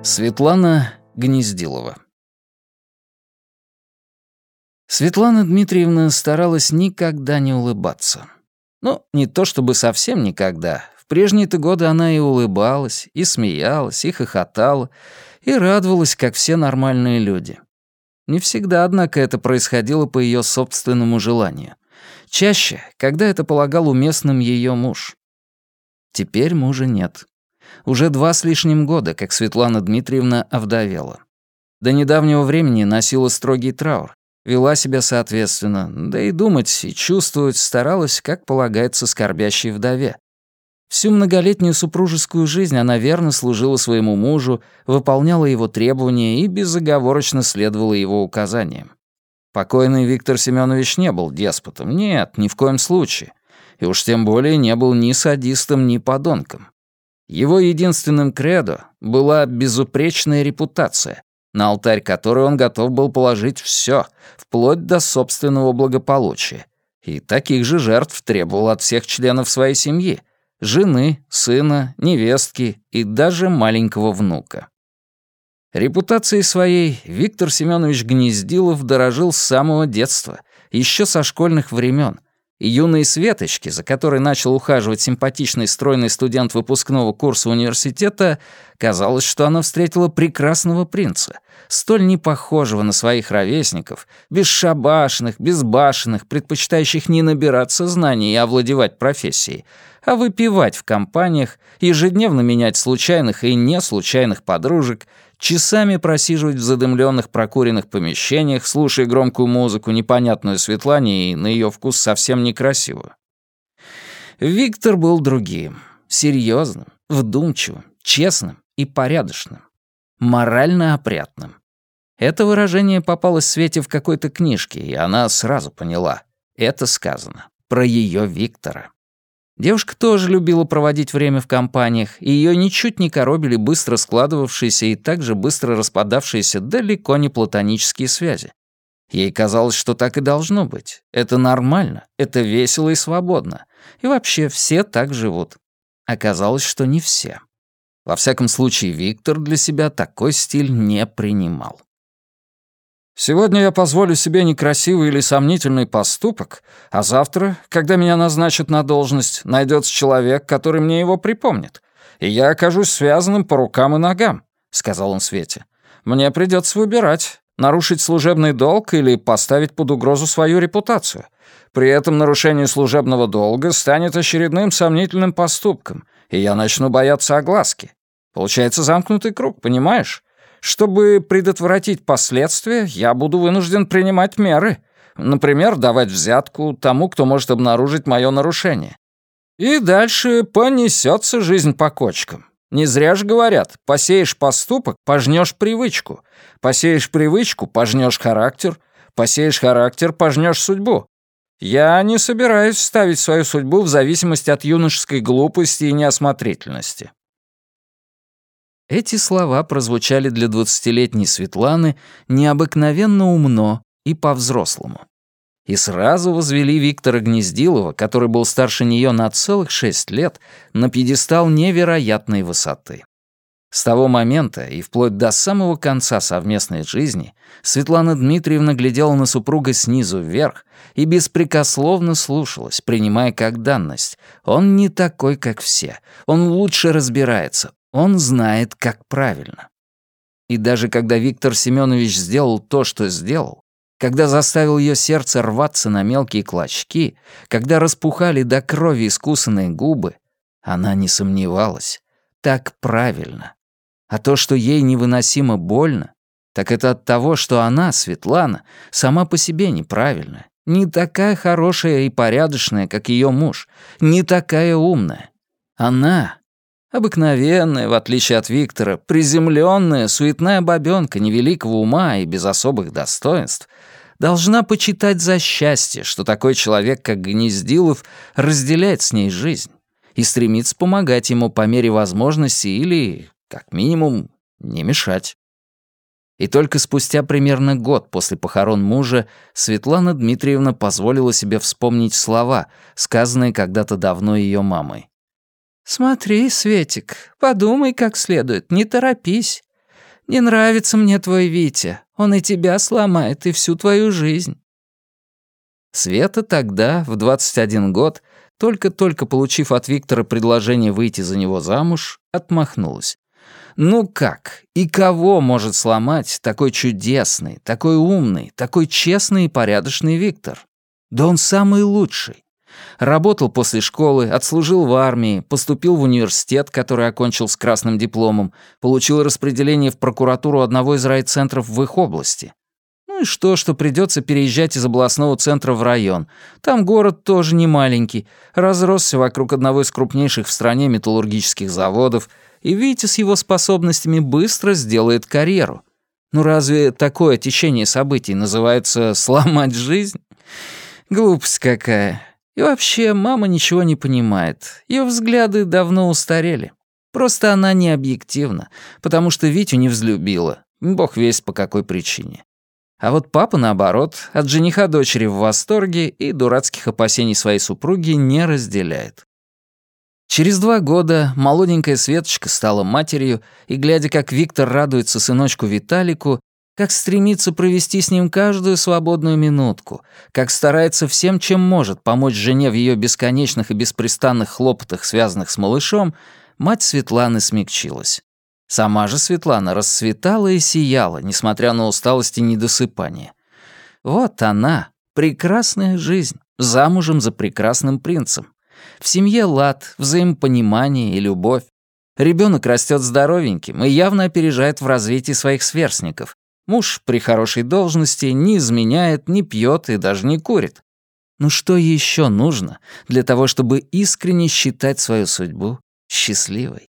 Светлана Гнездилова. Светлана Дмитриевна старалась никогда не улыбаться. Ну, не то чтобы совсем никогда. В прежние-то годы она и улыбалась, и смеялась, и хохотала, и радовалась, как все нормальные люди. Не всегда, однако, это происходило по ее собственному желанию. Чаще, когда это полагал уместным ее муж. Теперь мужа нет. Уже 2 с лишним года, как Светлана Дмитриевна овдовела. До недавнего времени носила строгий траур, вела себя соответственно, да и думать, и чувствовать старалась, как полагается скорбящей вдове. Всю многолетнюю супружескую жизнь она верно служила своему мужу, выполняла его требования и безоговорочно следовала его указаниям. Покойный Виктор Семенович не был деспотом, нет, ни в коем случае. И уж тем более не был ни садистом, ни подонком. Его единственным кредо была безупречная репутация, на алтарь которой он готов был положить все, вплоть до собственного благополучия. И таких же жертв требовал от всех членов своей семьи — жены, сына, невестки и даже маленького внука. Репутацией своей Виктор Семенович Гнездилов дорожил с самого детства, еще со школьных времен. И юной Светочке, за которой начал ухаживать симпатичный стройный студент выпускного курса университета, казалось, что она встретила прекрасного принца, столь непохожего на своих ровесников, бесшабашных, безбашенных, предпочитающих не набираться знаний и овладевать профессией, а выпивать в компаниях, ежедневно менять случайных и неслучайных подружек, часами просиживать в задымленных прокуренных помещениях, слушая громкую музыку, непонятную Светлане и на ее вкус совсем некрасивую. Виктор был другим, серьезным, вдумчивым, честным и порядочным, морально опрятным. Это выражение попалось Свете в какой-то книжке, и она сразу поняла — это сказано про ее Виктора. Девушка тоже любила проводить время в компаниях, и ее ничуть не коробили быстро складывавшиеся и также быстро распадавшиеся далеко не платонические связи. Ей казалось, что так и должно быть. Это нормально, это весело и свободно. И вообще все так живут. Оказалось, что не все. Во всяком случае, Виктор для себя такой стиль не принимал. «Сегодня я позволю себе некрасивый или сомнительный поступок, а завтра, когда меня назначат на должность, найдется человек, который мне его припомнит, и я окажусь связанным по рукам и ногам», — сказал он Свете. «Мне придется выбирать, нарушить служебный долг или поставить под угрозу свою репутацию. При этом нарушение служебного долга станет очередным сомнительным поступком, и я начну бояться огласки. Получается замкнутый круг, понимаешь? Чтобы предотвратить последствия, я буду вынужден принимать меры. Например, давать взятку тому, кто может обнаружить мое нарушение. И дальше понесется жизнь по кочкам. Не зря же говорят, посеешь поступок, пожнешь привычку. Посеешь привычку, пожнешь характер. Посеешь характер, пожнешь судьбу. Я не собираюсь ставить свою судьбу в зависимости от юношеской глупости и неосмотрительности. Эти слова прозвучали для 20-летней Светланы необыкновенно умно и по-взрослому. И сразу возвели Виктора Гнездилова, который был старше нее на целых 6 лет, на пьедестал невероятной высоты. С того момента и вплоть до самого конца совместной жизни Светлана Дмитриевна глядела на супруга снизу вверх и беспрекословно слушалась, принимая как данность. Он не такой, как все. Он лучше разбирается. Он знает, как правильно. И даже когда Виктор Семенович сделал то, что сделал, когда заставил ее сердце рваться на мелкие клочки, когда распухали до крови искусанные губы, она не сомневалась. Так правильно. А то, что ей невыносимо больно, так это от того, что она, Светлана, сама по себе неправильная, не такая хорошая и порядочная, как ее муж, не такая умная. Она обыкновенная, в отличие от Виктора, приземленная, суетная бабёнка невеликого ума и без особых достоинств, должна почитать за счастье, что такой человек, как Гнездилов, разделяет с ней жизнь и стремится помогать ему по мере возможности или, как минимум, не мешать. И только спустя примерно год после похорон мужа Светлана Дмитриевна позволила себе вспомнить слова, сказанные когда-то давно ее мамой. «Смотри, Светик, подумай как следует, не торопись. «Не нравится мне твой Витя. Он и тебя сломает, и всю твою жизнь». Света тогда, в 21 год, только-только получив от Виктора предложение выйти за него замуж, отмахнулась. Ну как? И кого может сломать такой чудесный, такой умный, такой честный и порядочный Виктор? Да он самый лучший. Работал после школы, отслужил в армии, поступил в университет, который окончил с красным дипломом, получил распределение в прокуратуру одного из райцентров в их области. Ну и что придется переезжать из областного центра в район. Там город тоже не маленький, разросся вокруг одного из крупнейших в стране металлургических заводов, и Витя с его способностями быстро сделает карьеру. Ну разве такое течение событий называется «сломать жизнь»? Глупость какая. И вообще, мама ничего не понимает. Ее взгляды давно устарели. Просто она не объективна, потому что Витю не взлюбила. Бог весть по какой причине. А вот папа, наоборот, от жениха дочери в восторге и дурацких опасений своей супруги не разделяет. Через 2 года молоденькая Светочка стала матерью, и, глядя, как Виктор радуется сыночку Виталику, как стремится провести с ним каждую свободную минутку, как старается всем, чем может, помочь жене в ее бесконечных и беспрестанных хлопотах, связанных с малышом, мать Светланы смягчилась. Сама же Светлана расцветала и сияла, несмотря на усталость и недосыпание. Вот она, прекрасная жизнь, замужем за прекрасным принцем. В семье лад, взаимопонимание и любовь. Ребенок растет здоровеньким и явно опережает в развитии своих сверстников. Муж при хорошей должности не изменяет, не пьет и даже не курит. Ну что еще нужно для того, чтобы искренне считать свою судьбу счастливой?